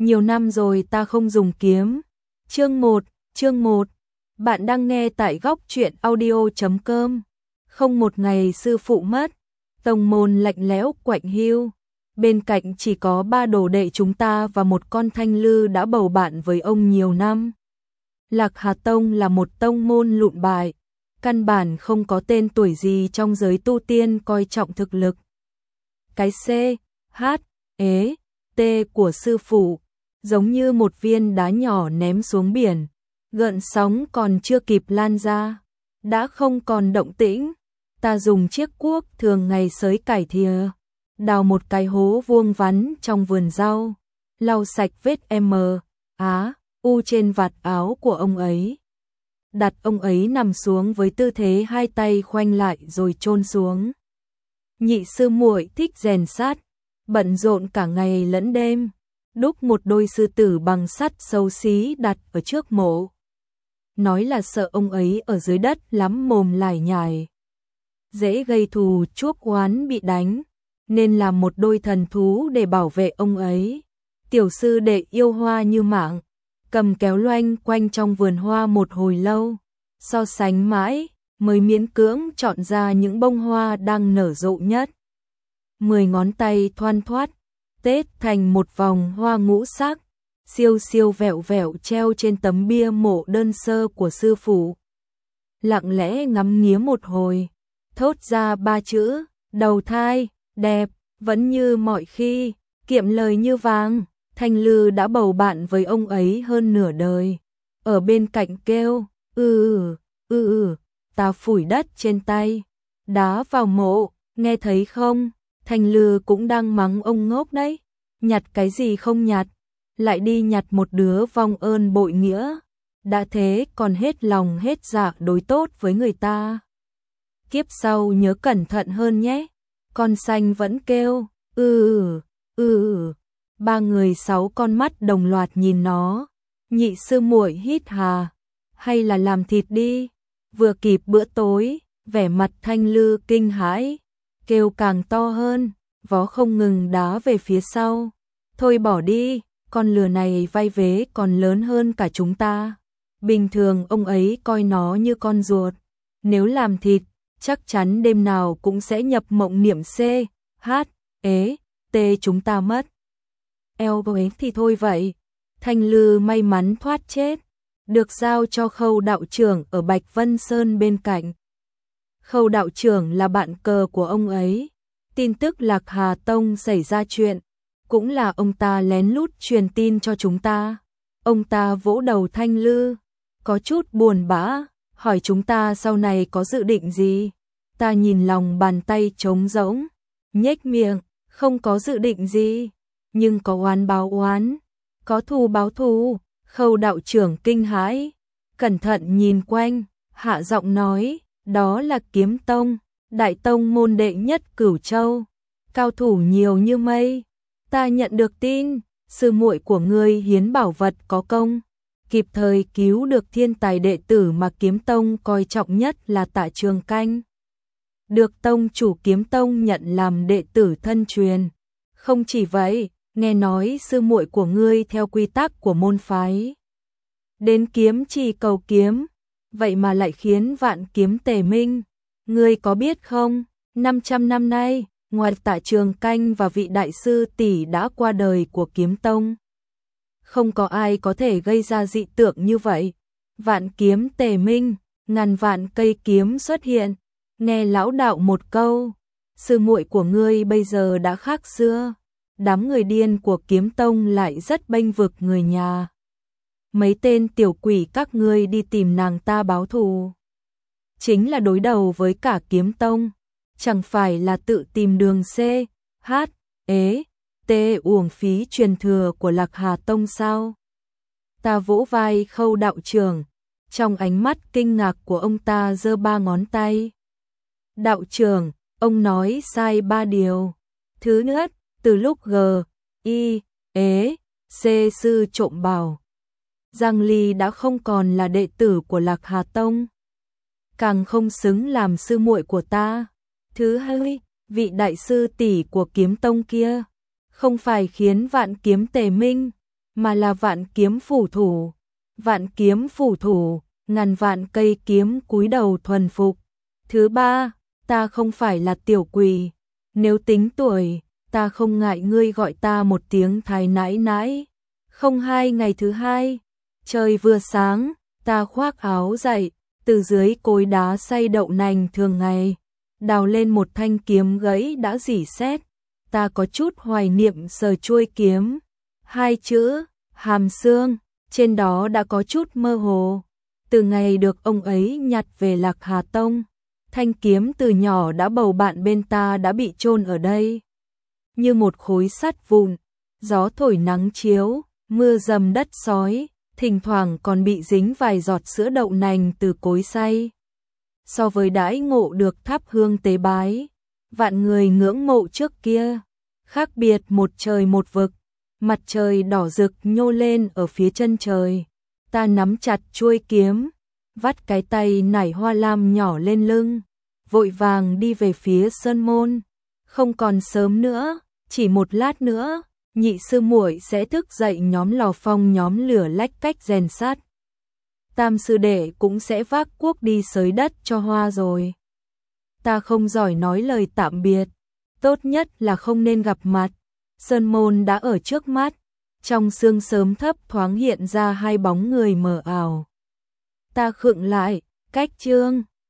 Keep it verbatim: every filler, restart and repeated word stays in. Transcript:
Nhiều năm rồi ta không dùng kiếm. Chương một, chương một. Bạn đang nghe tại góc truyện audio chấm com. Không một ngày sư phụ mất, tông môn lạnh lẽo quạnh hiu. Bên cạnh chỉ có ba đồ đệ chúng ta và một con thanh lư đã bầu bạn với ông nhiều năm. Lạc Hà Tông là một tông môn lụn bại, căn bản không có tên tuổi gì trong giới tu tiên coi trọng thực lực. Cái C, H, E, T của sư phụ, giống như một viên đá nhỏ ném xuống biển, gợn sóng còn chưa kịp lan ra, đã không còn động tĩnh. Ta dùng chiếc cuốc thường ngày xới cải thìa, đào một cái hố vuông vắn trong vườn rau, lau sạch vết M, Á, U trên vạt áo của ông ấy. Đặt ông ấy nằm xuống với tư thế hai tay khoanh lại rồi chôn xuống. Nhị sư muội thích rèn sắt, bận rộn cả ngày lẫn đêm, đúc một đôi sư tử bằng sắt xấu xí đặt ở trước mộ. Nói là sợ ông ấy ở dưới đất lắm mồm lải nhải, dễ gây thù chuốc oán bị đánh, nên làm một đôi thần thú để bảo vệ ông ấy. Tiểu sư đệ yêu hoa như mạng, cầm kéo loanh quanh trong vườn hoa một hồi lâu, so sánh mãi mới miễn cưỡng chọn ra những bông hoa đang nở rộ nhất. Mười ngón tay thoăn thoắt tết thành một vòng hoa ngũ sắc, siêu siêu vẹo vẹo treo trên tấm bia mộ đơn sơ của sư phụ. Lặng lẽ ngắm nghía một hồi, thốt ra ba chữ: đầu thai, đẹp, vẫn như mọi khi, kiệm lời như vàng. Thanh Lư đã bầu bạn với ông ấy hơn nửa đời, ở bên cạnh kêu ừ ừ ừ ừ. Ta phủi đất trên tay, đá vào mộ, nghe thấy không? Thanh Lư cũng đang mắng ông ngốc đấy, nhặt cái gì không nhặt, lại đi nhặt một đứa vong ơn bội nghĩa, đã thế còn hết lòng hết dạ đối tốt với người ta. Kiếp sau nhớ cẩn thận hơn nhé. Con xanh vẫn kêu ừ ừ ừ ừ. Ba người sáu con mắt đồng loạt nhìn nó. Nhị sư muội hít hà, hay là làm thịt đi. Vừa kịp bữa tối, vẻ mặt Thanh Lư kinh hãi, kêu càng to hơn, vó không ngừng đá về phía sau. Thôi bỏ đi, con lừa này vai vế còn lớn hơn cả chúng ta. Bình thường ông ấy coi nó như con ruột, nếu làm thịt, chắc chắn đêm nào cũng sẽ nhập mộng niệm C, H, E, T chúng ta mất. Eo ấy thì thôi vậy. Thanh Lư may mắn thoát chết, được giao cho Khâu đạo trưởng ở Bạch Vân Sơn bên cạnh. Khâu đạo trưởng là bạn cờ của ông ấy. Tin tức Lạc Hà Tông xảy ra chuyện, cũng là ông ta lén lút truyền tin cho chúng ta. Ông ta vỗ đầu Thanh Lư, có chút buồn bã, hỏi chúng ta sau này có dự định gì. Ta nhìn lòng bàn tay trống rỗng, nhếch miệng, không có dự định gì, nhưng có oán báo oán, có thù báo thù. Khâu đạo trưởng kinh hãi, cẩn thận nhìn quanh, hạ giọng nói, đó là Kiếm Tông, đại tông môn đệ nhất Cửu Châu, cao thủ nhiều như mây. Ta nhận được tin, sư muội của ngươi hiến bảo vật có công, kịp thời cứu được thiên tài đệ tử mà Kiếm Tông coi trọng nhất là Tạ Trường Canh. Được tông chủ Kiếm Tông nhận làm đệ tử thân truyền. Không chỉ vậy, nghe nói sư muội của ngươi theo quy tắc của môn phái đến kiếm trì cầu kiếm, vậy mà lại khiến vạn kiếm tề minh. Ngươi có biết không, năm trăm năm nay, ngoài Tạ Trường Canh và vị đại sư tỷ đã qua đời của Kiếm Tông, không có ai có thể gây ra dị tượng như vậy. Vạn kiếm tề minh, ngàn vạn cây kiếm xuất hiện. Nghe lão đạo một câu, sư muội của ngươi bây giờ đã khác xưa. Đám người điên của Kiếm Tông lại rất bênh vực người nhà. Mấy tên tiểu quỷ các ngươi đi tìm nàng ta báo thù, chính là đối đầu với cả Kiếm Tông, chẳng phải là tự tìm đường C, H, E, T uổng phí truyền thừa của Lạc Hà Tông sao? Ta vỗ vai Khâu đạo trưởng, trong ánh mắt kinh ngạc của ông ta giơ ba ngón tay. Đạo trưởng, ông nói sai ba điều. Thứ nhất, từ lúc G, I, E, C sư trộm bảo, Giang Ly đã không còn là đệ tử của Lạc Hà Tông, càng không xứng làm sư muội của ta. Thứ hai, vị đại sư tỷ của Kiếm Tông kia, không phải khiến vạn kiếm tề minh, mà là vạn kiếm phủ thủ. Vạn kiếm phủ thủ, ngàn vạn cây kiếm cúi đầu thuần phục. Thứ ba, ta không phải là tiểu quỷ. Nếu tính tuổi, ta không ngại ngươi gọi ta một tiếng thái nãi nãi. Không hai ngày thứ hai, trời vừa sáng, ta khoác áo dậy, từ dưới cối đá xay đậu nành thường ngày, đào lên một thanh kiếm gãy đã rỉ sét. Ta có chút hoài niệm sờ chuôi kiếm. Hai chữ, hàm xương, trên đó đã có chút mơ hồ. Từ ngày được ông ấy nhặt về Lạc Hà Tông, thanh kiếm từ nhỏ đã bầu bạn bên ta đã bị chôn ở đây. Như một khối sắt vụn, gió thổi nắng chiếu, mưa dầm đất sói, thỉnh thoảng còn bị dính vài giọt sữa đậu nành từ cối xay. So với đãi ngộ được thắp hương tế bái, vạn người ngưỡng mộ trước kia, khác biệt một trời một vực. Mặt trời đỏ rực nhô lên ở phía chân trời, ta nắm chặt chuôi kiếm, vắt cái tay nảy hoa lam nhỏ lên lưng, vội vàng đi về phía sơn môn. Không còn sớm nữa, chỉ một lát nữa, nhị sư muội sẽ thức dậy nhóm lò phong nhóm lửa lách cách rèn sắt. Tam sư đệ cũng sẽ vác cuốc đi xới đất cho Hoa rồi. Ta không giỏi nói lời tạm biệt, tốt nhất là không nên gặp mặt. Sơn môn đã ở trước mắt, trong sương sớm thấp thoáng hiện ra hai bóng người mờ ảo. Ta khựng lại, cách Trương